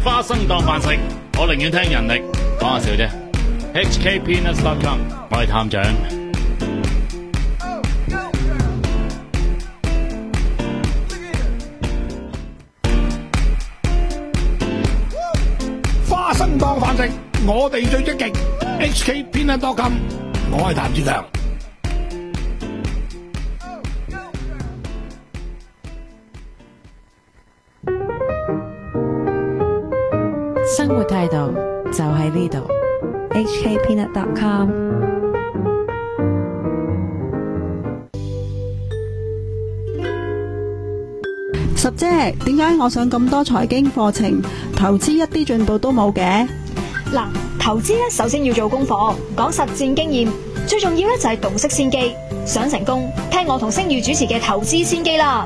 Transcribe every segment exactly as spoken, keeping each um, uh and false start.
花生當飯食，我寧願聽人力，講下笑啫。H K Peanuts dot com， 我係探長。 花生當飯食，我哋最積極。H K Peanuts dot com， 我係譚志強。 生活態度就喺呢度。 H K Peanuts dot com。 十姐，點解我上咁多財經課程，投資一啲進步都冇嘅？ 嗱，投資咧首先要做功課，講實戰經驗，最重要咧就係洞悉先機。想成功，聽我同星宇主持嘅投資先機啦。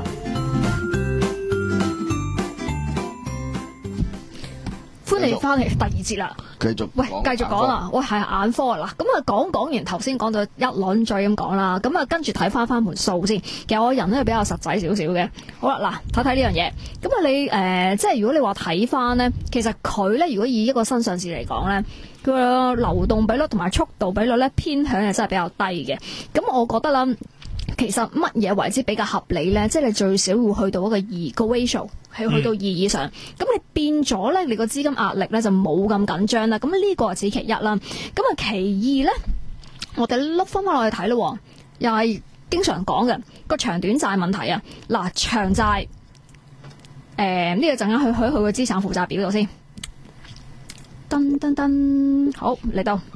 歡迎翻嚟第二節啦， 繼續喂，繼續講啦，喂係眼科啊嗱，咁啊講講完頭先講到一輪再咁講啦，咁啊跟住睇翻翻盤數先。其實我人咧係比較實際少少嘅。好啦，嗱睇睇呢樣嘢，咁啊你誒、呃、即係如果你話睇翻咧，其實佢咧如果以一個新上市嚟講咧，佢個流動比率同埋速度比率咧偏向係真係比較低嘅。咁我覺得啦，其實乜嘢為之比較合理咧？即係你最少會去到一個二個 ratio。係去到二以上，咁、嗯、你變咗咧，你個資金壓力咧就冇咁緊張啦。咁呢個係此其一啦。咁啊，其二咧，我哋碌翻翻落去睇咯，又係經常講嘅個長短債問題啊。嗱，長債，誒、呃、呢、這個陣間去去去個資產負債表度先。噔噔噔，好嚟到。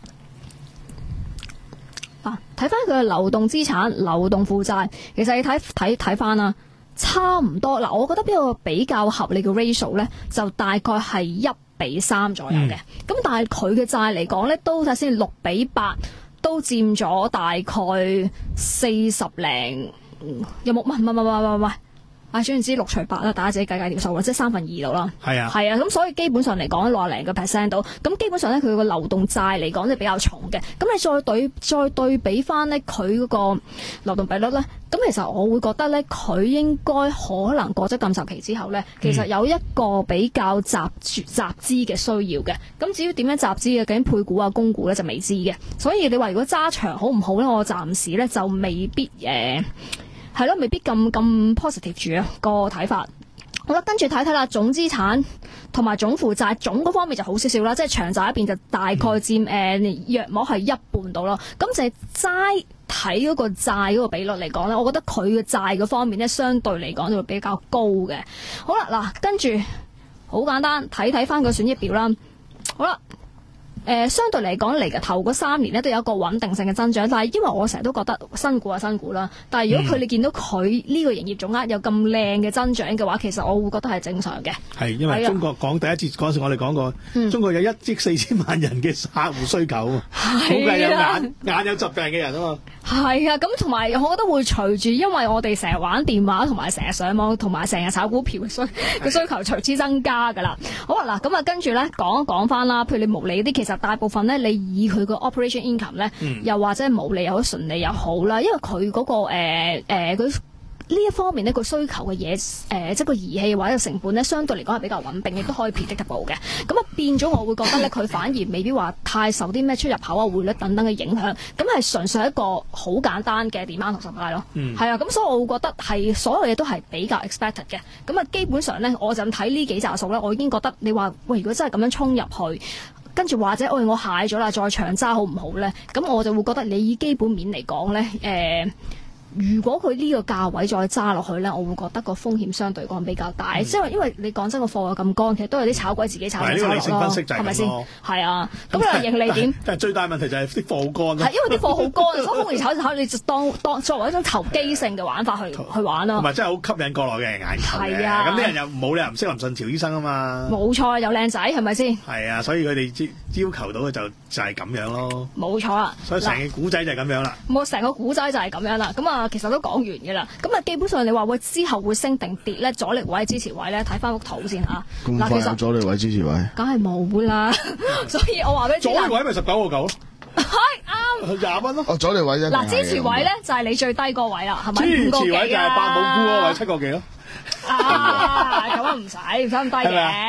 啊，睇翻佢嘅流動資產、流動負債，其實你睇睇睇翻啦。差唔多嗱，我覺得邊個比較合理嘅 ratio 咧，就大概係一比三左右嘅。咁、嗯、但係佢嘅債嚟講咧，都睇先六比八，都佔咗大概四十零，有冇？唔係唔係唔係唔係唔係，啊，總言之六除八啦，大家自己計計條數啦，即係三分二度啦。係啊，係啊，咁所以基本上嚟講，六十零個 percent 度，咁基本上咧，佢個流動債嚟講，即係比較重嘅。咁你再對再對比翻咧，佢嗰個流動比率咧。咁其實我會覺得咧，佢應該可能過咗禁售期之後咧，其實有一個比較集集資嘅需要嘅。咁至於點樣集資嘅，究竟配股啊、供股咧就未知嘅。所以你話如果揸長好唔好咧，我暫時咧就未必誒係咯，未必咁咁 positive 住啊個睇法。好啦，跟住睇睇啦，總資產同埋總負債總嗰方面就好少少啦，即係長債一邊就大概佔誒、呃、約莫係一半到咯。咁就係齋睇嗰個債嗰個比率嚟講咧，我覺得佢嘅債嗰方面咧，相對嚟講就會比較高嘅。好啦，嗱，跟住好簡單睇睇翻個損益表啦。好啦。誒、呃，相對嚟講嚟嘅頭嗰三年咧都有一個穩定性嘅增長，但係因為我成日都覺得新股係新股啦，但係如果佢你見到佢呢個營業總額有咁靚嘅增長嘅話，其實我會覺得係正常嘅。係因為中國講第一節嗰陣時，我哋講過、嗯，中國有一億四千萬人嘅客戶需求啊，估計有眼眼有疾病嘅人啊嘛。係啊，咁同埋我覺得會隨住，因為我哋成日玩電話同埋成日上網同埋成日炒股票嘅需嘅需求隨之增加㗎啦。好啊，嗱咁啊，跟住咧講一講翻啦，譬如你毛利嗰啲，其實大部分咧，你以佢個 operation income 咧、嗯，又或者毛利又好純利又好啦，因為佢嗰、那個誒誒佢。呃呃呢一方面呢，佢需求嘅嘢，誒、呃，即係個儀器或者成本咧，相對嚟講係比較穩定，亦都可以 predictable嘅。咁啊，變咗我會覺得咧，佢反而未必話太受啲咩出入口啊、匯率等等嘅影響。咁係純粹一個好簡單嘅 demand 同 supply 咯。嗯，係啊。咁所以我會覺得係所有嘢都係比較 expected 嘅。咁啊，基本上咧，我就睇呢幾紮數咧，我已經覺得你話喂，如果真係咁樣衝入去，跟住或者喂我蟹咗啦，再長揸好唔好咧？咁我就會覺得你以基本面嚟講咧，誒、呃。如果佢呢個價位再揸落去咧，我會覺得個風險相對講比較大，即、嗯、係因為你講真個貨有咁乾，其實都有啲炒鬼自己炒嘅炒落咯，係咪先？係啊，咁你話盈利點？但係最大問題就係啲貨好乾。係因為啲貨好乾，所以風險炒炒，你就當當作為一種投機性嘅玩法去去玩咯。同埋真係好吸引國內嘅人眼球嘅。係啊，咁啲人又冇理由唔識林順潮醫生啊嘛。冇錯，又靚仔係咪先？係啊，所以佢哋要求到嘅就就係咁樣咯。冇錯啦。所以成個古仔就係咁樣啦。冇成個古仔就係咁樣啦。咁啊。其實都講完嘅啦，咁啊基本上你話會之後會升定跌咧，阻力位、支持位咧，睇翻幅圖先嚇。咁快有阻力位、支持位？梗係冇啦，所以我話俾你知。阻力位咪十九個九咯。係啱。廿蚊咯。哦，阻力位啫。嗱，支持位咧就係你最低個位啦，係咪？支持位就係八冇沽嗰位七個幾咯。啊，咁啊唔使唔使咁低嘅。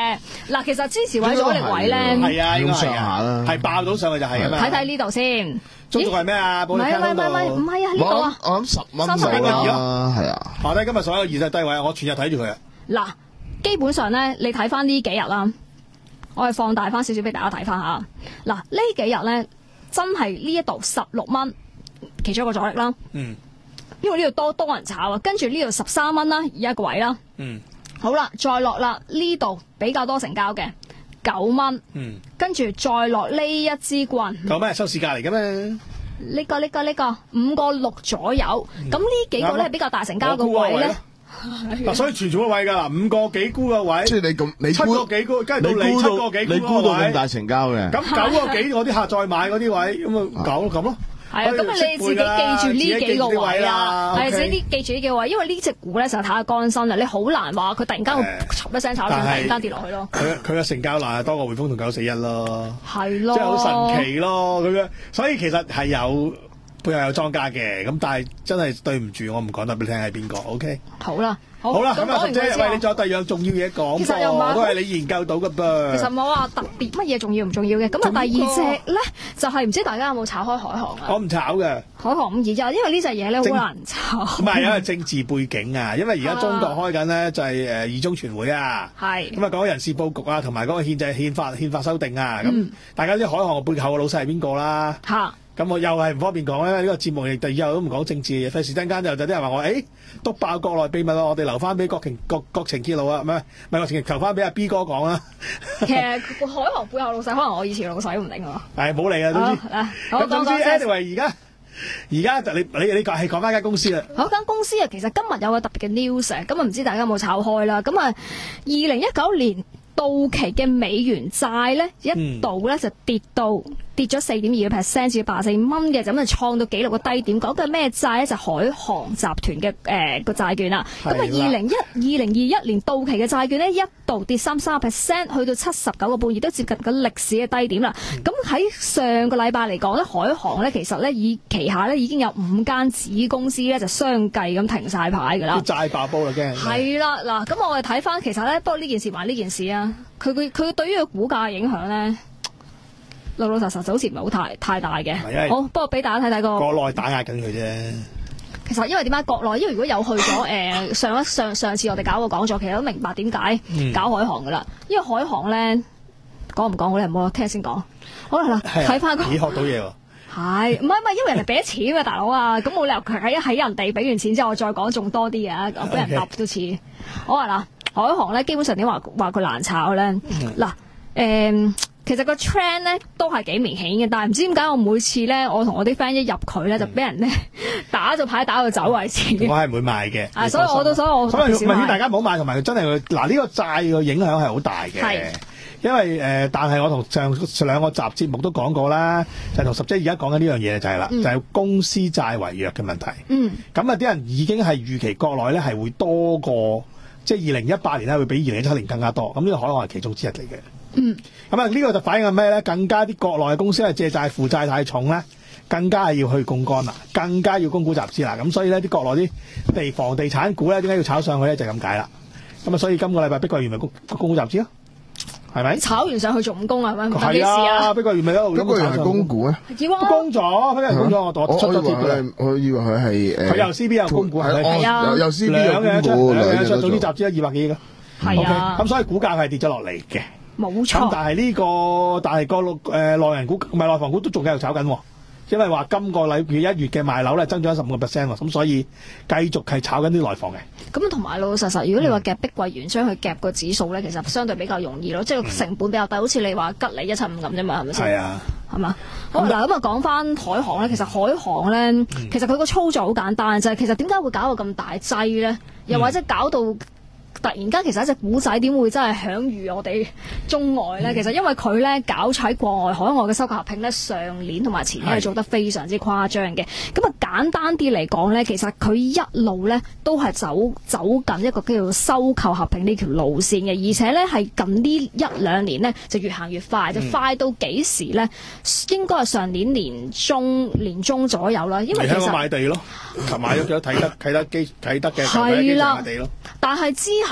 嗱，其實支持位阻力位咧， 係啊，應該咁上係啊， 下啦， 係爆到上去就係咁樣。 睇睇呢度先。 中途係咩啊？ 唔係唔係唔係唔係啊！呢度啊， 我諗十蚊三十蚊啦， 二咯係啊。 下低今日所有二世低位，我全日睇住佢啊。 嗱，基本上咧，你睇翻呢幾日啦，我係放大翻少少俾大家睇翻下。嗱，呢幾日咧，真係呢一度十六蚊，其中一個阻力啦。 嗯。 因為呢度多多人炒啊，跟住呢度十三蚊啦，而一個位啦。 嗯。 好啦，再落啦，呢度比較多成交嘅九蚊。 嗯。 跟住再落呢一支棍。 九蚊係收市價嚟嘅咩？ 呢、個呢、個呢、個五個六左右，咁呢、 嗯、 幾個咧比較大成交嘅位咧， 嗱，所以全全個位㗎啦，五個幾沽個位， 即係你咁，你七個幾沽，跟住到你七個幾你估到沽個位， 咁大成交嘅， 咁九個幾我啲客再買嗰啲位，咁啊九咁咯。 係啊，咁你自己記住呢幾個位啊，係自己記住呢幾個位，因為呢隻股咧實太乾身啦，你好難話佢突然間會唰一聲炒上，突然間跌落去咯。 佢佢嘅成交量係多過匯豐同九四一咯， 係咯， 即係好神奇咯咁樣，所以其實係有。背後有莊家嘅，咁但係真係對唔住，我唔講得俾你聽係邊個 ，OK？ 好啦，好， 好啦，咁啊，姐，喂，你仲有第二樣重要嘢講其實又唔係都係你研究到嘅噃。 其實冇話特別乜嘢重要唔重要嘅，咁啊第二隻咧就係唔知大家有冇炒開海航啊？ 我唔炒嘅。 海航五二一，因為呢隻嘢咧好難炒。 唔係，因為政治背景啊，因為而家中國開緊咧就係誒二中全會啊， 係咁啊講人事佈局啊，同埋嗰個憲制憲法憲法修訂啊，咁、 嗯、 大家知海航背後嘅老細係邊個啦？ 嚇。 咁我又係唔方便講咧，呢、呢個節目亦第以後都唔講政治嘅嘢，費事陣間就有啲人話我，誒篤爆國內秘密咯，我哋留翻俾國情國國情揭露啊，唔係唔係國情留翻俾阿 B 哥講啦。 其實海航背後老細可能我以前老細都唔定喎。 係冇嚟啊，總之。咁總之 anyway 而家而家就你你你講係講翻間公司啦。 嗰間公司啊，其實今日有個特別嘅 news，咁啊唔知大家有冇炒開啦？咁啊，二零一九年到期嘅美元債咧，一度咧就跌到。跌咗四點二個 percent 至八十四蚊嘅，咁就創到紀錄嘅低點。講嘅咩債咧？就海航集團嘅誒個債券啦。咁啊，二零一二零二一年到期嘅債券咧，一度跌三三個 percent，去到七十九個半，亦都接近個歷史嘅低點啦。咁喺、嗯、上個禮拜嚟講咧，海航咧其實咧以旗下咧已經有五間子公司咧就相繼咁停晒牌㗎啦。 債爆煲啦，驚係啦，嗱，咁我哋睇翻其實咧，不過呢件事還呢件事啊，佢佢佢對於個股價嘅影響咧。老老實實就好似唔係好太太大嘅，好不過俾大家睇睇個國內打壓緊佢啫。 其實因為點解國內？因為如果有去咗誒、呃、上一上上次我哋搞個講座，其實都明白點解搞海航噶啦。嗯、因為海航咧講唔講好咧？唔好聽日先講。好啦，睇翻、個咦學到嘢喎。 係唔係唔係？因為人哋俾咗錢啊，大佬啊，咁冇理由佢喺喺人哋俾完錢之後，我再講仲多啲嘅，我俾人揼都似。Okay. 好啊嗱，海航咧基本上點話話佢難炒咧？嗱誒、嗯。呃其實個 trend 咧都係幾明顯嘅，但係唔知點解我每次咧，我同我啲 friend 一入佢咧，就俾人咧打咗牌打到走為止。 我係唔會買嘅。 啊，所以我都所以我所以唔係大家唔好買，同埋真係嗱呢個債嘅影響係好大嘅。係。因為誒、呃，但係我同上上兩個集節目都講過啦，就同、是、十姐而家講緊呢樣嘢就係啦，嗯、就係公司債違約嘅問題。嗯。咁啊，啲人已經係預期國內咧係會多過，即係二零一八年咧會比二零一七年更加多。咁呢個海航係其中之一嚟嘅。嗯，咁啊呢個就反映緊咩咧？更加啲國內嘅公司係借債負債太重咧，更加係要去槓桿啦，更加要供股集資啦。咁所以咧，啲國內啲地房地產股咧，點解要炒上去咧？就係咁解啦。咁啊，所以今個禮拜碧桂園咪供供股集資咯，係咪？炒完上去仲唔供啊？係咪？係啊，碧桂園咪一路碧桂園係供股啊？ 要啊， 供咗，碧桂園供咗，我我出咗貼嘅。 我以為佢係誒， 佢有 C B 有供股係咪？ 係啊， 有 C B 有供股， 兩樣出，總之集資咗二百幾億嘅。 係啊， 咁所以股價係跌咗落嚟嘅。 冇錯， 咁但係呢、這個，但係個誒內銀股唔係內房股都仲繼續炒緊，因為話今個禮月一月嘅賣樓咧增長咗十五個 percent 喎，咁所以繼續係炒緊啲內房嘅。咁同埋老老實實，如果你話夾碧桂園將佢夾個指數咧，其實相對比較容易咯，即係成本比較低，好似你話吉利一七五咁啫嘛，係咪先？係啊，係嘛？好嗱，咁啊講翻海航咧，其實海航咧，嗯、其實佢個操作好簡單，就係、是、其實點解會搞到咁大劑咧？又或者搞到？突然間其實一隻股仔點會真係享譽我哋中外咧？嗯、其實因為佢咧搞喺國外海外嘅收購合併咧，上年同埋前年係做得非常之誇張嘅。咁啊簡單啲嚟講咧，其實佢一路咧都係走走緊一個叫做收購合併呢條路線嘅，而且咧係近呢一兩年咧就越行越快，嗯、就快到幾時咧？應該係上年年中年中左右啦。因為其實買地咯，買咗幾多啟德啟德機啟德嘅係啦，但係之後。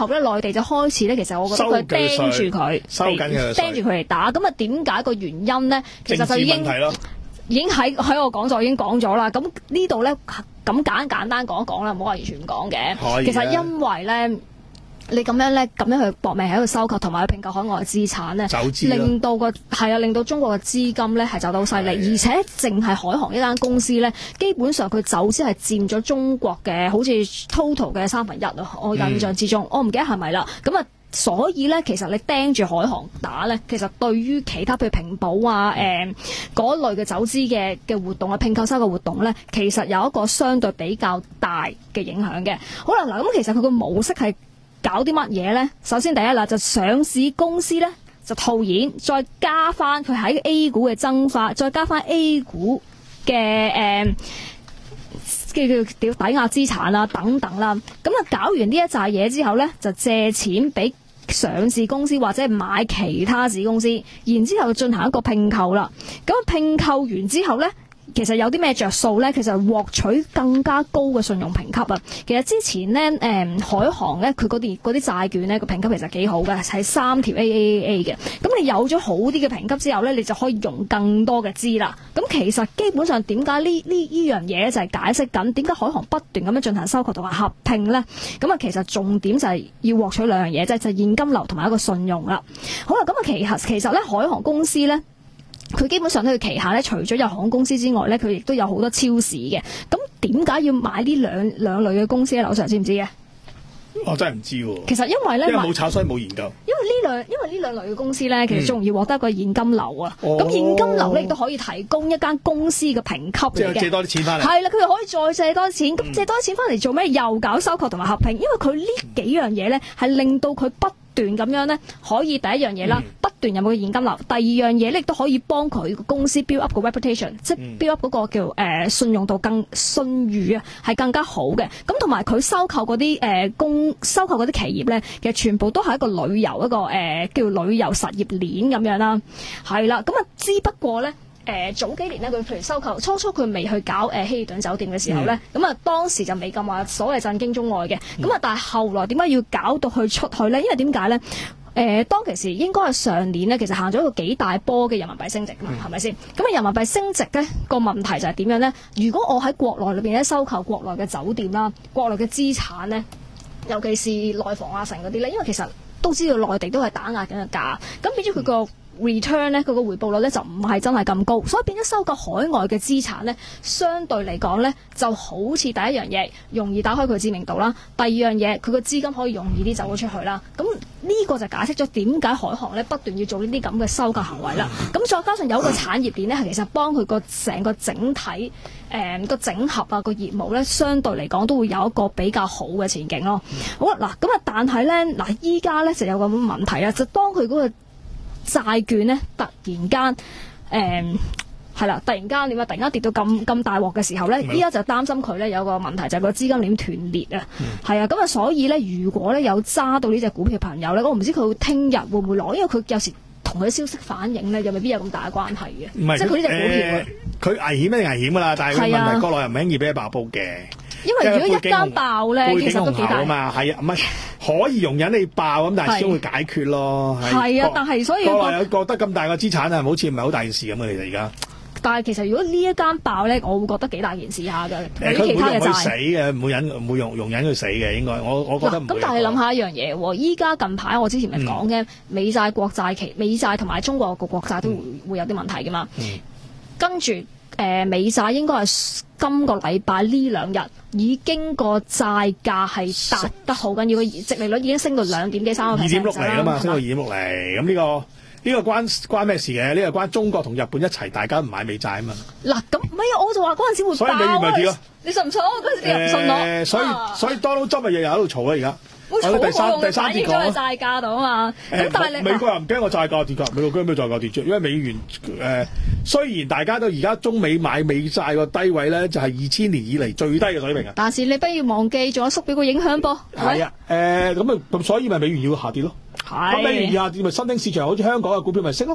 後咧，內地就開始咧，其實我覺得佢盯住佢， 收緊嘅盯住佢嚟打。咁啊，點解個原因咧？其實就已經已經喺喺我講座已經講咗啦。咁呢度咧咁簡簡單講一講啦，唔好話完全唔講嘅。其實因為咧。你咁樣咧，咁樣去搏命喺度收購同埋去併購海外嘅資產咧，令到個係啊，令到中國嘅資金咧係走得好犀利，而且淨係海航呢間公司咧，基本上佢走資係佔咗中國嘅好似 total 嘅三分一啊！我印象之中，嗯、我唔記得係咪啦。咁啊，所以咧，其實你盯住海航打咧，其實對於其他譬如平保啊、誒嗰類嘅走資嘅嘅活動啊、併購收購活動咧，其實有一個相對比較大嘅影響嘅。好啦，嗱咁其實佢個模式係搞啲乜嘢咧？首先第一啦，就上市公司咧就套現，再加翻佢喺 A 股嘅增發，再加翻 A 股嘅誒叫叫叫抵押資產啊等等啦。咁啊搞完呢一紮嘢之後咧，就借錢俾上市公司或者係買其他子公司，然之後進行一個併購啦。咁併購完之後咧，其實有啲咩着數咧？其實獲取更加高嘅信用評級啊！其實之前咧，誒、嗯、海航咧，佢嗰啲嗰啲債券咧個評級其實幾好嘅，係三條 A A A A 嘅。咁你有咗好啲嘅評級之後咧，你就可以用更多嘅資啦。咁其實基本上點解呢呢呢樣嘢咧就係解釋緊點解海航不斷咁樣進行收購同埋合併咧？咁啊，其實重點就係要獲取兩樣嘢，即係就係現金流同埋一個信用啦。好啦，咁啊，其實其實咧海航公司咧。佢基本上咧，佢旗下咧，除咗有航空公司之外咧，佢亦都有好多超市嘅。咁點解要買呢兩兩類嘅公司咧？劉 Sir 知唔知嘅？ 我真係唔知喎。 其實因為咧， 因為冇炒，所以冇研究。 因為呢兩因為呢兩類嘅公司咧，其實仲容易獲得一個現金流啊。咁、嗯、現金流咧亦都可以提供一間公司嘅評級嚟嘅。 即係借多啲錢翻嚟。 係啦，佢又可以再借多啲錢。咁、嗯、借多啲錢翻嚟做咩？又搞收購同埋合併。因為佢呢幾樣嘢咧，係令到佢不斷咁樣咧，可以第一樣嘢啦，嗯、不斷有冇現金流。第二樣嘢咧，亦都可以幫佢個公司 build up 個 reputation，、嗯、即係 build up 嗰個叫誒、呃、信用度更信譽啊，係更加好嘅。咁同埋佢收購嗰啲誒公收購嗰啲企業咧，其實全部都係一個旅遊一個誒、呃、叫旅遊實業鏈咁樣啦。係啦，咁啊，之不過咧。誒、呃、早幾年咧，佢譬如收購，初初佢未去搞誒、呃、希爾頓酒店嘅時候咧，咁啊、嗯、當時就未咁話所謂震驚中外嘅，咁啊、嗯、但係後來點解要搞到去出去咧？因為點解咧？誒、呃、當其時應該係上年咧，其實行咗一個幾大波嘅人民幣升值嘛，係咪先？咁啊人民幣升值咧個問題就係點樣咧？如果我喺國內裏邊咧收購國內嘅酒店啦、國內嘅資產咧，尤其是內房啊城嗰啲咧，因為其實都知道內地都係打壓緊嘅價，咁變咗佢個return 咧，佢個回報率咧就唔係真係咁高，所以變咗收購海外嘅資產咧，相對嚟講咧就好似第一樣嘢容易打開佢知名度啦，第二樣嘢佢個資金可以容易啲走咗出去啦。咁呢個就解釋咗點解海航咧不斷要做呢啲咁嘅收購行為啦。咁再加上有一個產業鏈咧，係其實幫佢個成個整體誒個、呃、整合啊個業務咧，相對嚟講都會有一個比較好嘅前景咯。好啦，嗱咁啊，但係咧嗱，依家咧就有個問題啦，就當佢嗰個債券咧突然間誒係啦，突然間點啊？突然間跌到咁咁大鑊嘅時候咧，依家就擔心佢咧有個問題就係個資金鏈斷裂啊，係啊，咁啊所以咧如果咧有揸到呢隻股票嘅朋友咧，我唔知佢聽日會唔會攞，因為佢有時同佢消息反映咧又未必有咁大嘅關係嘅， 唔係即係佢呢隻股票佢、呃、危險一定危險噶啦，但係個問題國內又唔輕易俾佢爆煲嘅。 因為如果一間爆咧，其實都幾大啊嘛，係啊，唔係可以容忍你爆咁，但係先會解決咯。 係啊，但係所以國內有覺得咁大個資產啊，好似唔係好大件事咁嘅，其實而家。 但係其實如果呢一間爆咧，我會覺得幾大件事下㗎。 誒，佢唔會容佢死嘅，唔會忍，唔會容容忍佢死嘅，應該。我我覺得唔會。 咁但係諗下一樣嘢喎，依家近排我之前咪講嘅美債國債期、美債同埋中國個國債都會、嗯、會有啲問題㗎嘛。嗯、跟住。誒、呃、美債應該係今個禮拜呢兩日已經個債價係達得好緊要，個殖利率已經升到兩點幾三個 percent 二點六釐啊嘛，升到二點六釐。咁呢、呢個呢、呢個關關咩事嘅？呢、呢個關中國同日本一齊，大家唔買美債啊嘛。嗱咁，唔係啊，我就話嗰陣時會爆，所以美元咪跌咯。你信唔信？嗰陣時啲人唔信我。誒， 所以、啊、所以 Donald Trump 咪日日喺度嘈啊而家。 我第三第三節講債價度啊嘛，咁、欸、但係你美國人唔驚個債價跌㗎，美國驚咩債價跌啫？因為美元誒、呃，雖然大家都而家中美買美債個低位咧，就係二千年以嚟最低嘅水平啊。 但是你不要忘記，仲有縮表個影響噃。 係啊，誒咁啊，咁所以咪美元要下跌咯。係。咁美元下跌，咪新興市場好似香港嘅股票咪升咯。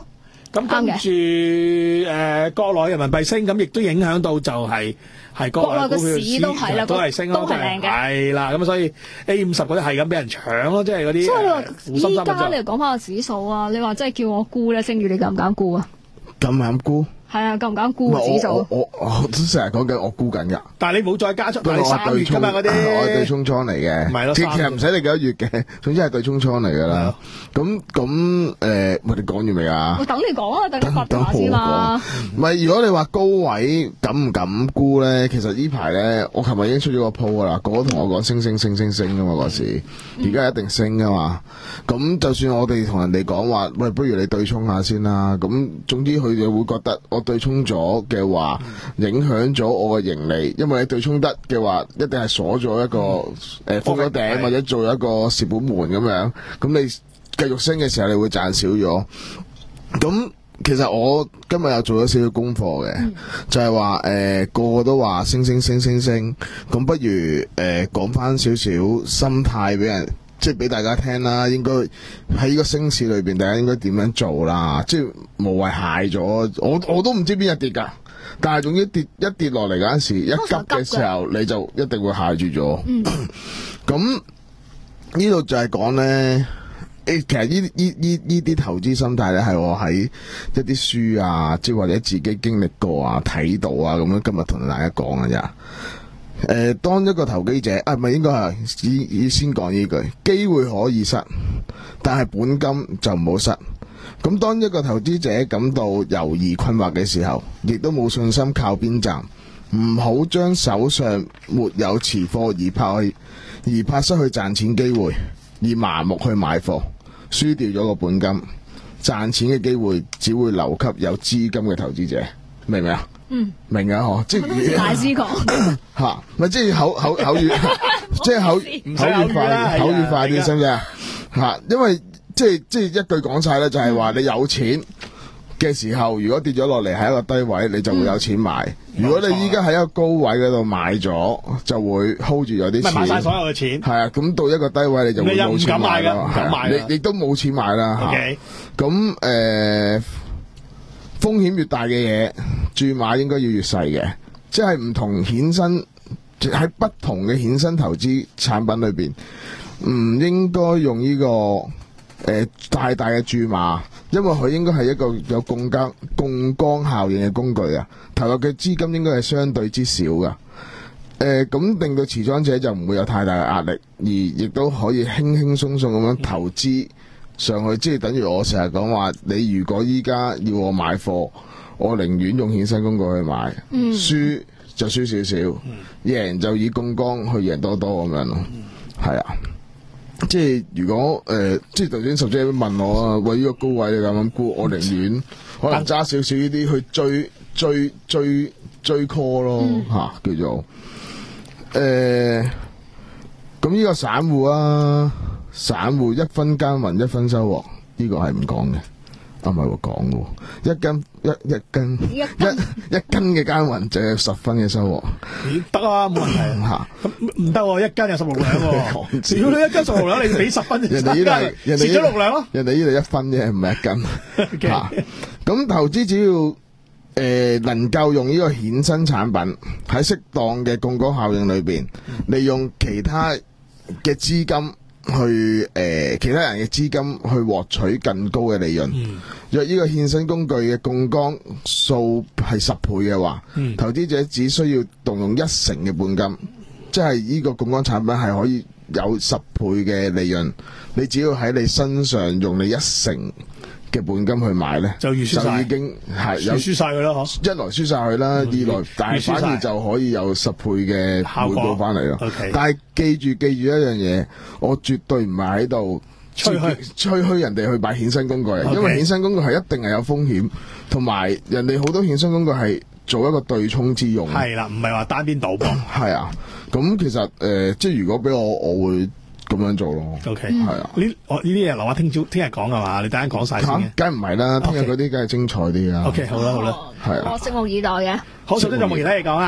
咁跟住誒國內人民幣升，咁亦都影響到就係係國內股票市都係啦， 都係升咯， 都係靚嘅。 係啦，咁所以 A 五十嗰啲係咁俾人搶咯，即係嗰啲。 所以你話依家你講翻個指數啊，你話真係叫我估咧，星宇你敢唔敢估啊？ 咁啱估？ 係啊，敢唔敢估個指數？ 我我我都成日講緊我估緊㗎。 但係你冇再加出，係三月㗎嘛嗰啲。 我係對沖倉嚟嘅， 唔係咯， 其實唔使你幾多月嘅，總之係對沖倉嚟㗎啦。咁咁誒，我哋講完未啊？ 我等你講啊，等你發達先嘛。 唔係，如果你話高位敢唔敢估咧，其實呢排咧，我琴日已經出咗個 po 㗎啦，個個同我講升升升升升㗎嘛嗰時，而家一定升㗎嘛。咁就算我哋同人哋講話，喂，不如你對沖下先啦。咁總之佢哋會覺得我對沖咗嘅話，影響咗我嘅盈利，因為你對沖得嘅話，一定係鎖咗一個誒封咗頂，或者做一個蝕本門咁樣。咁你繼續升嘅時候，你會賺少咗。咁其實我今日又做咗少少功課嘅，嗯、就係話誒個個都話升升升升升，咁不如誒講翻少少心態俾人。即係俾大家聽啦，應該喺呢個升市裏邊，大家應該點樣做啦？即係無謂蟹咗，我我都唔知邊日跌㗎。但係總之跌一跌落嚟嗰陣時，一急嘅時候，你就一定會蟹住咗。咁呢度就係講咧，誒，其實呢呢呢呢啲投資心態咧，係我喺一啲書啊，即係或者自己經歷過啊、睇到啊，咁樣今日同大家講㗎咋。誒、呃，當一個投機者，啊，唔係應該係以以先講呢句，機會可以失，但係本金就唔好失。咁當一個投資者感到猶豫困惑嘅時候，亦都冇信心靠邊站，唔好將手上沒有持貨而怕去，而怕失去賺錢機會，而麻木去買貨，輸掉咗個本金，賺錢嘅機會只會留給有資金嘅投資者，明唔明啊？嗯，明啊，嗬，即係大師講吓，咪即係口口口語，即係口口語快，口語快啲，識唔識啊？吓，因為即係即係一句講晒咧，就係話你有錢嘅時候，如果跌咗落嚟喺一個低位，你就會有錢買；如果你依家喺一個高位嗰度買咗，就會 hold 住咗啲錢， 買晒所有嘅錢。係啊， 咁到一個低位你就會冇錢買啦，係你亦都冇錢買啦。OK，咁誒。風險越大嘅嘢，注碼應該要越細嘅，即係唔同衍生喺不同嘅衍生投資產品裏邊，唔應該用呢、這個誒、呃、大大嘅注碼，因為佢應該係一個有槓桿槓桿效應嘅工具啊，投入嘅資金應該係相對之少噶，誒、呃、咁令到持倉者就唔會有太大嘅壓力，而亦都可以輕輕鬆鬆咁樣投資。上去即係等於我成日講話，你如果依家要我買貨，我寧願用衍生工具去買，嗯、輸就輸少少，嗯、贏就以槓桿去贏多多咁樣咯。係、嗯、啊，即係如果誒、呃，即係頭先十姐問我啊，喂，呢個高位你咁樣估，我寧願可能揸少少呢啲去追追追追 call 咯吓、嗯啊，叫做誒，咁呢個散戶啊。散戶一分耕耘一分收穫，呢、這個係唔講嘅，啊唔係喎講嘅，一斤一一斤一一一斤嘅耕耘就有十分嘅收穫， 得啊冇問題吓，咁唔得喎，一斤有十六兩喎，如果你一斤十六兩，你俾十分，人哋呢度蝕咗六兩咯， 人哋呢度一分啫，唔係一斤吓。咁投資只要誒、呃、能夠用呢個衍生產品喺適當嘅槓桿效應裏邊，利用其他嘅資金。去誒、呃，其他人嘅資金去獲取更高嘅利潤。嗯、若呢個衍生工具嘅槓桿數係十倍嘅話，嗯、投資者只需要動用一成嘅本金，即係呢個槓桿產品係可以有十倍嘅利潤。你只要喺你身上用你一成嘅本金去買咧，就，就已經係有輸晒佢啦，嗬！ 一來輸晒佢啦，二來但係反而就可以有十倍嘅回報翻嚟咯。Okay. 但係記住記住一樣嘢，我絕對唔係喺度吹噓吹噓人哋去買衍生工具，okay. 因為衍生工具係一定係有風險，同埋人哋好多衍生工具係做一個對沖之用。係啦，唔係話單邊賭博。係啊，咁其實誒、呃，即係如果俾我，我會。咁樣做咯 ，OK，係啊，呢我呢啲嘢留下聽朝聽日講噶嘛，你等陣講晒先嘅，梗唔係啦，聽日嗰啲梗係精彩啲啦。OK，好啦好啦，係啊，我拭目以待嘅。好，首先有冇其他嘢講啊？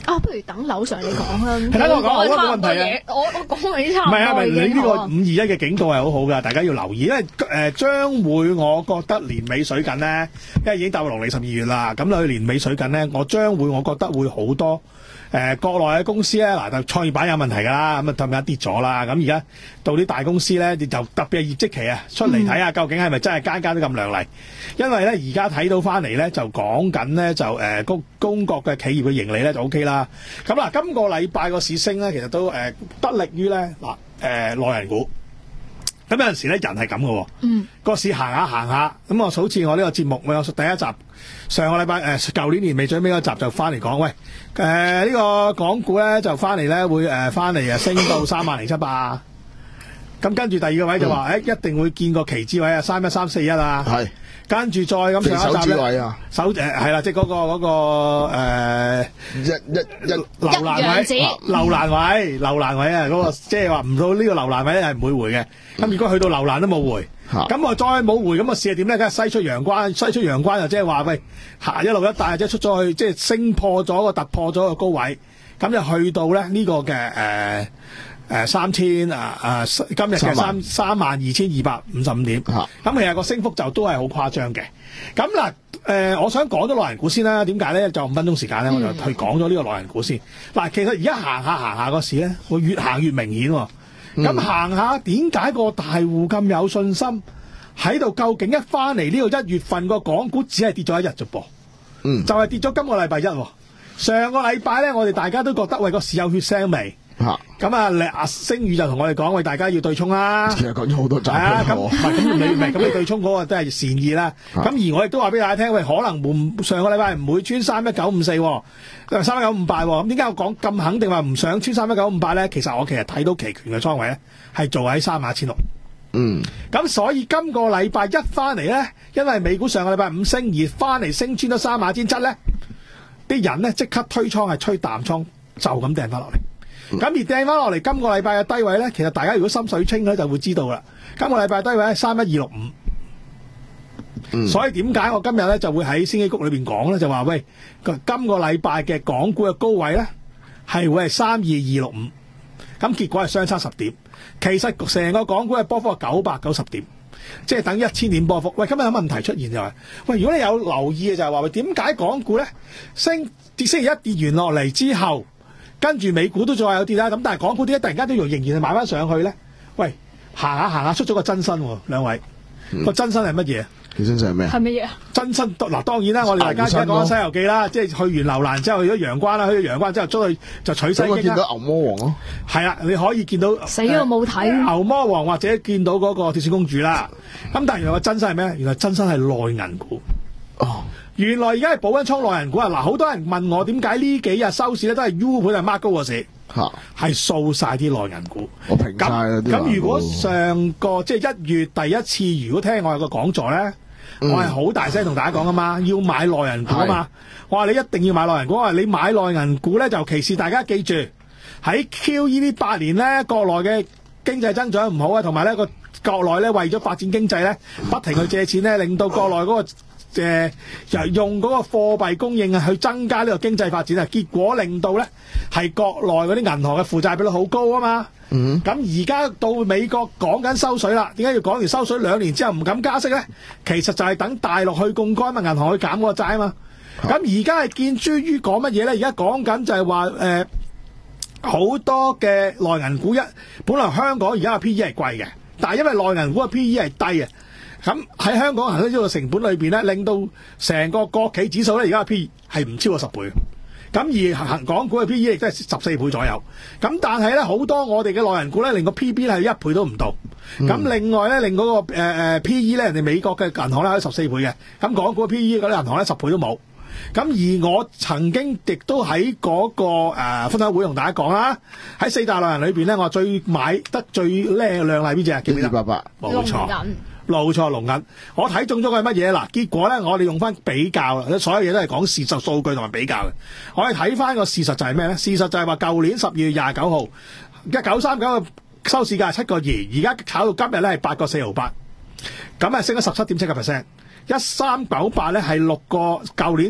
啊，不如等樓上你講啦。 係啦，我講我講冇問題啊。 我我講你差唔多唔係啊，咪已經你呢個五好啊二一嘅警告係好好㗎，大家要留意，因為誒將會我覺得年尾水緊咧，因為已經踏入農曆十二月啦，咁去年尾水緊咧，我將會我覺得會好多。誒、呃、國內嘅公司咧，嗱就創業板有問題㗎啦，咁啊突然間跌咗啦，咁而家到啲大公司咧，就特別係業績期啊，出嚟睇下究竟係咪真係間間都咁亮麗？因為咧而家睇到翻嚟咧，就講緊咧就誒公公國嘅企業嘅盈利咧就 O K 啦。咁嗱，今個禮拜個市升咧，其實都誒、呃、得力於咧嗱誒內銀股。咁有陣時咧，人係咁嘅喎， 嗯， 個市行下行下，咁我好似我呢個節目，我有第一集上個禮拜誒舊年年尾最尾嗰集就翻嚟講，喂誒呢、呃這個港股咧就翻嚟咧會誒翻嚟誒升到三萬零七百，咁跟住第二個位就話誒、嗯欸、一定會見個期指位啊三一三四一啊，係。跟住再咁上一集咧，手誒係啦，即係嗰個嗰、嗰個誒、呃、 一一一樓蘭位，樓蘭位，樓蘭位啊！嗰、嗰個即係話唔到呢個樓蘭位咧係唔會回嘅。咁、嗯、如果去到樓蘭都冇回，咁、嗯、我再冇回，咁個市係點咧？梗係西出陽關，西出陽關就即係話喂，行一路一帶，即係出咗去，即係升破咗個突破咗個高位，咁就去到咧呢、呢個嘅誒。呃誒三千啊啊！今日嘅三三萬二千二百五十五點，咁、啊、其實個升幅就都係好誇張嘅。咁嗱誒，我想講咗內銀股先啦。點解咧？就五分鐘時間咧，我就去講咗呢個內銀股先。嗱、嗯，其實而家行下行下個市咧，會越行越明顯、哦。咁、嗯、行下點解個大戶咁有信心喺度？究竟一翻嚟呢個一月份個港股只係跌咗一日啫噃，嗯，就係、是、跌咗今個禮拜一、哦。上個禮拜咧，我哋大家都覺得喂個市有血腥味。咁啊，阿、啊、星宇就同我哋講，喂，大家要對沖啦。其實講咗好多集啦。咁唔係咁你唔係咁你對沖嗰個都係善意啦。咁、啊、而我亦都話俾大家聽，喂，可能唔上個禮拜唔會穿三一九五四，三一九五八。咁點解我講咁肯定話唔想穿三一九五八咧？其實我其實睇到期權嘅倉位咧係做喺三萬一千六。嗯。咁所以今個禮拜一翻嚟咧，因為美股上個禮拜五升而翻嚟升穿咗三萬一千七咧，啲人咧即刻推倉係吹淡倉，就咁掟翻落嚟。咁而掟翻落嚟，今個禮拜嘅低位咧，其實大家如果心水清咧，就會知道啦。今個禮拜低位係三一二六五，所以點解我今日咧就會喺星期谷裏邊講咧，就話喂，今個禮拜嘅港股嘅高位咧係會係三二二六五，咁結果係相差十點。其實成個港股嘅波幅係九百九十點，即係等一千點波幅。喂，今日有問題出現就係、是，喂，如果你有留意嘅就係話，喂，點解港股咧升跌星期一跌完落嚟之後？跟住美股都仲有跌啦，咁但係港股點解突然間都要仍然係買翻上去咧？喂，行下行下出咗個真身喎，兩位個、嗯、真身係乜嘢？個真身係咩？係乜嘢？真身嗱，當然啦，我哋大家而家講緊《西遊記》啦，即係去完樓蘭之後去咗陽關啦，去咗陽關之後出去就取西經啦。見到牛魔王咯，係啊，你可以見到死我冇睇牛魔王或者見到嗰個鐵線公主啦。咁但係原來個真身係咩？原來真身係內銀股。哦。原來而家係保溫倉內銀股啊！嗱，好多人問我點解呢幾日收市咧都係 U 盤係 mark 高個市，係掃晒啲內銀股。我平晒嗰啲。咁如果上個即係一月第一次，如果聽我有個講座咧、嗯，我係好大聲同大家講噶嘛，要買內銀股啊嘛。我話你一定要買內銀股，我話你買內銀股咧，就其是大家記住喺 Q E 呢八年咧，國內嘅經濟增長唔好啊，同埋咧個國內咧為咗發展經濟咧，不停去借錢咧，令到國內嗰、那個。誒、呃、用嗰個貨幣供應啊，去增加呢個經濟發展啊，結果令到咧係國內嗰啲銀行嘅負債比率好高啊嘛。嗯，咁而家到美國講緊收水啦，點解要講完收水兩年之後唔敢加息咧？其實就係等大陸去槓桿嘛，銀行去減嗰個債啊嘛。咁而家係見諸於講乜嘢咧？而家講緊就係話誒好多嘅內銀股一，本來香港而家嘅 P E 係貴嘅，但係因為內銀股嘅 P E 係低啊。咁喺香港行呢個成本裏邊咧，令到成個國企指數咧，而家嘅 P E 係唔超過十倍。咁而行港股嘅 P E 亦都係十四倍左右。咁但係咧，好多我哋嘅內銀股咧，令個 P B 係一倍都唔到。咁、嗯、另外咧，令嗰、那個誒、呃、P E 咧，人哋美國嘅銀行咧係十四倍嘅。咁港股嘅 P E 嗰啲銀行咧十倍都冇。咁而我曾經亦都喺嗰、那個誒、呃、分享會同大家講啦，喺四大內銀裏邊咧，我最買得最靚亮麗邊隻啊？記唔記得？八八，冇錯。冇錯，龍銀，我睇中咗佢係乜嘢嗱？結果咧，我哋用翻比較，所有嘢都係講事實數據同埋比較嘅。我哋睇翻個事實就係咩咧？事實就係話舊年十二月廿九號，一九三九嘅收市價係七個二，而家炒到今日咧係八個四毫八，咁啊升咗十七點七個 percent。一三九八咧係六個，舊年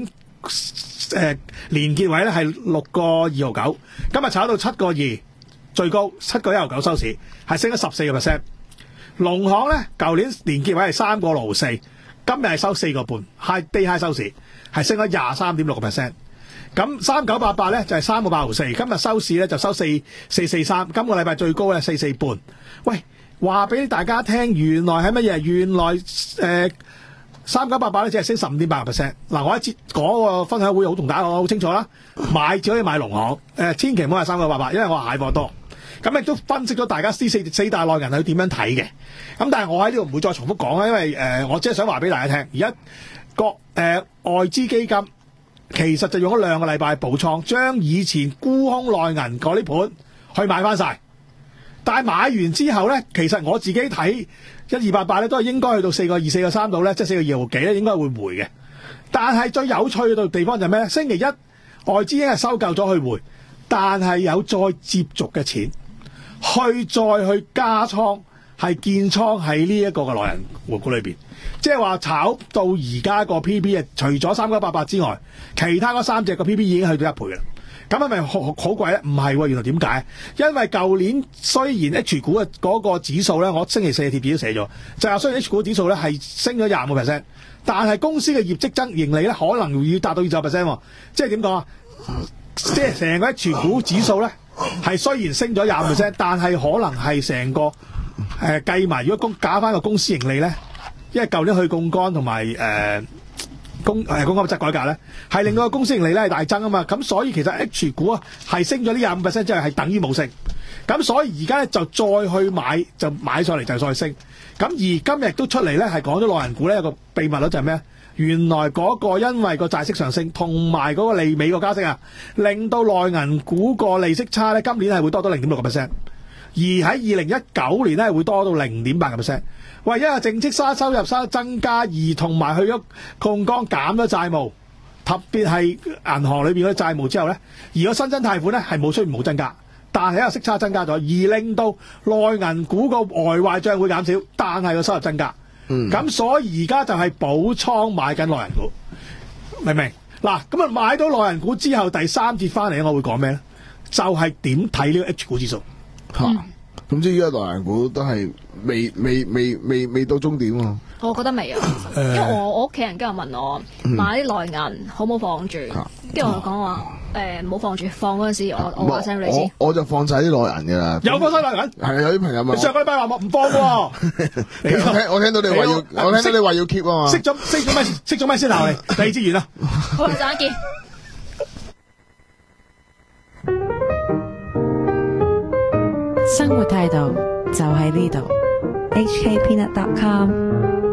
誒、呃、連結位咧係六個二毫九，今日炒到七個二，最高七個一毫九收市，係升咗十四個 percent。農行咧舊年連結位係三個六毫四，今日係收四個半 ，high day high 收市係升咗廿三點六個 percent。咁三九八八咧就係三個八毫四，今日收市咧就收四四四三，今個禮拜最高咧四四半。喂，話俾大家聽，原來係乜嘢？原來誒三九八八咧只係升十五點八個 percent。嗱，我一節嗰個分享會好同大家講好清楚啦，買只可以買農行，誒、呃、千祈唔好係三九八八，因為我蟹貨多。咁亦都分析咗大家呢四四大內銀係點樣睇嘅。咁但係我喺呢度唔會再重複講啦，因為誒、呃、我只係想話俾大家聽，而家個誒外資基金其實就用咗兩個禮拜補倉，將以前沽空內銀嗰啲盤去買翻晒。但係買完之後咧，其實我自己睇一二八八咧都係應該去到四個二、四個三度咧，即係四個二毫幾咧，應該會回嘅。但係最有趣嘅地方就係咩咧？星期一外資已經係收夠咗去回，但係有再接續嘅錢去再去加倉，係建倉喺呢一個嘅內銀股裏邊，即係話炒到而家個 P P 啊，除咗三九八八之外，其他嗰三隻個 P P 已經去到一倍啦。咁係咪好好貴咧？唔係喎，原來點解？因為舊年雖然 H 股嘅嗰個指數咧，我星期四嘅貼紙都寫咗，就係雖然 H 股指數咧係升咗廿五個 percent，但係公司嘅業績增盈利咧可能要達到二十 percent， 即係點講啊？即係成個 H 股指數咧係雖然升咗廿五 percent， 但係可能係成個誒計埋，如果公假翻個公司盈利咧，因為舊年去槓桿同埋誒。公誒公積改革咧，係令到個公司盈利咧係大增啊嘛，咁所以其實 H 股啊係升咗呢廿五 percent 之後係等於冇升，咁所以而家咧就再去買就買上嚟就再升，咁而今日都出嚟咧係講咗內銀股咧有個秘密率就係咩？原來嗰個因為個債息上升同埋嗰個利美個加息啊，令到內銀股個利息差咧今年係會多到零點六個 percent，而喺二零一九年咧會多到零點八個 percent。喂，因為淨息沙收入收增加，而同埋去咗槓桿減咗債務，特別係銀行裏邊嗰啲債務之後咧，而個新增貸款咧係冇出現冇增加，但係一個息差增加咗，而令到內銀股個外壞帳會減少，但係個收入增加。咁、嗯、所以而家就係補倉買緊內銀股，明唔明？嗱，咁啊買到內銀股之後，第三節翻嚟我會講咩咧？就係點睇呢個 H 股指數嚇。嗯咁即係而家內銀股都係未未未未未到終點喎。 我覺得未啊，因為我我屋企人今日問我買啲內銀好冇放住，跟住我講話誒冇放住，放嗰陣時我我話聲你知。 我就放晒啲內銀㗎啦。 有放晒內銀？ 係啊，有啲朋友問。 上個禮拜話唔放喎。 我聽我聽到你話要，我聽到你話要 keep 啊嘛。 熄咗熄咗咩？熄咗咩先鬧你？第二支完啦。 好，陣間見。 生活態度就喺呢度。 H K Peanut dot com